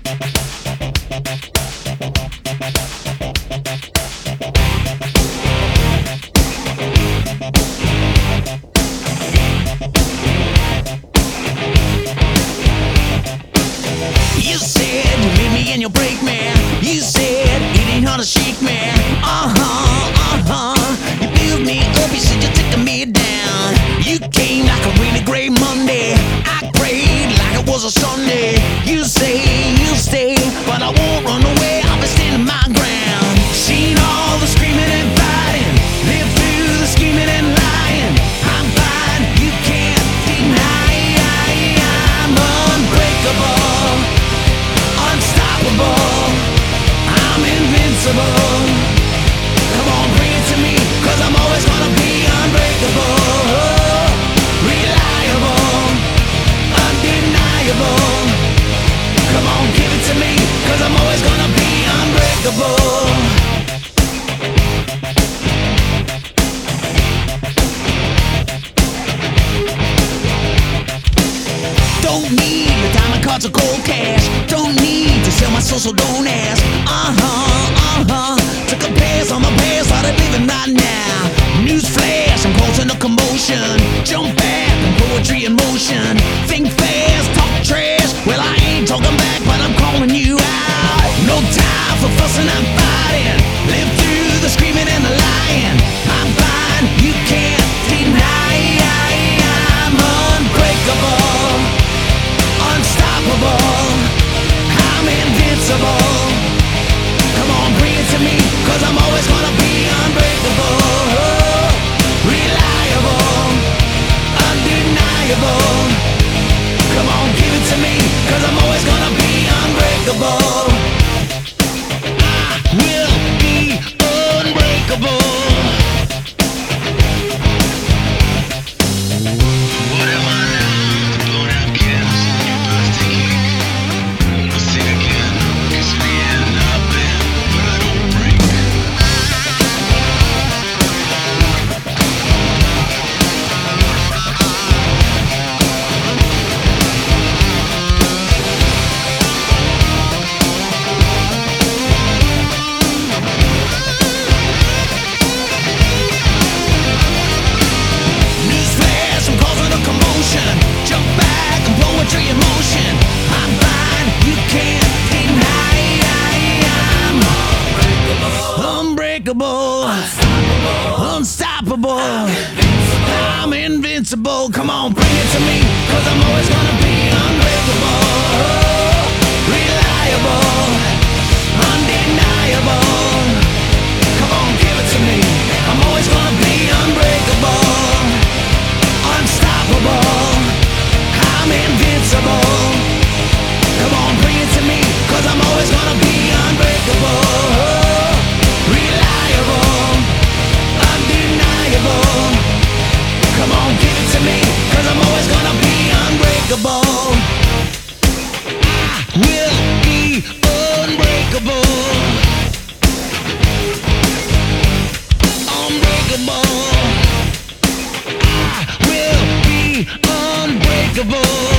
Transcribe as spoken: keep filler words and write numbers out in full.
You said you leave me and you'll break me. You said it ain't hard to shake me. Uh-huh, uh-huh. You built me up, you said you're taking me down. You came like a rainy gray Monday. I prayed like it was a Sunday. You say you'll stay, but I won't run away. I'll be standing my ground. Seen all the screaming and fighting, lived through the scheming and lying. I'm fine, you can't deny. I'm unbreakable, unstoppable, I'm invincible. Come on, bring it to me, cause I'm always gonna be unbreakable, reliable, undeniable. Come on, give it to me, cause I'm always gonna be unbreakable. Don't need your diamond cards or cold cash. Don't need to sell my soul, so don't ask. Uh-huh, uh-huh. Took a pass on the past, started living right now. News flash, I'm causing a commotion. Jump back, and poetry in motion. Think fast, talk trash. Well, I ain't talking back, but I'm calling you out. No time for fussing and fighting. Live through the screaming and the lying. I'm fine, you can't deny. I'm unbreakable, unstoppable, I'm invincible. Come on, bring it to me, cause I'm always gonna be unbreakable, reliable, undeniable. Come on, give it to me, cause I'm always gonna be unbreakable. I will be unbreakable. Jump back and poetry in motion. I'm fine, you can't deny. I'm unbreakable, unstoppable, unstoppable. I'm invincible. Come on, bring it to me, cause I'm always gonna be unbreakable, reliable, undeniable. Come on, give it to me. I'm always gonna be unbreakable, unstoppable, I'm invincible. Come on, bring it to me, cause I'm always gonna be unbreakable, reliable, undeniable. Come on, give it to me, cause I'm always gonna be unbreakable. I will be unbreakable, unbreakable. I will be unbreakable.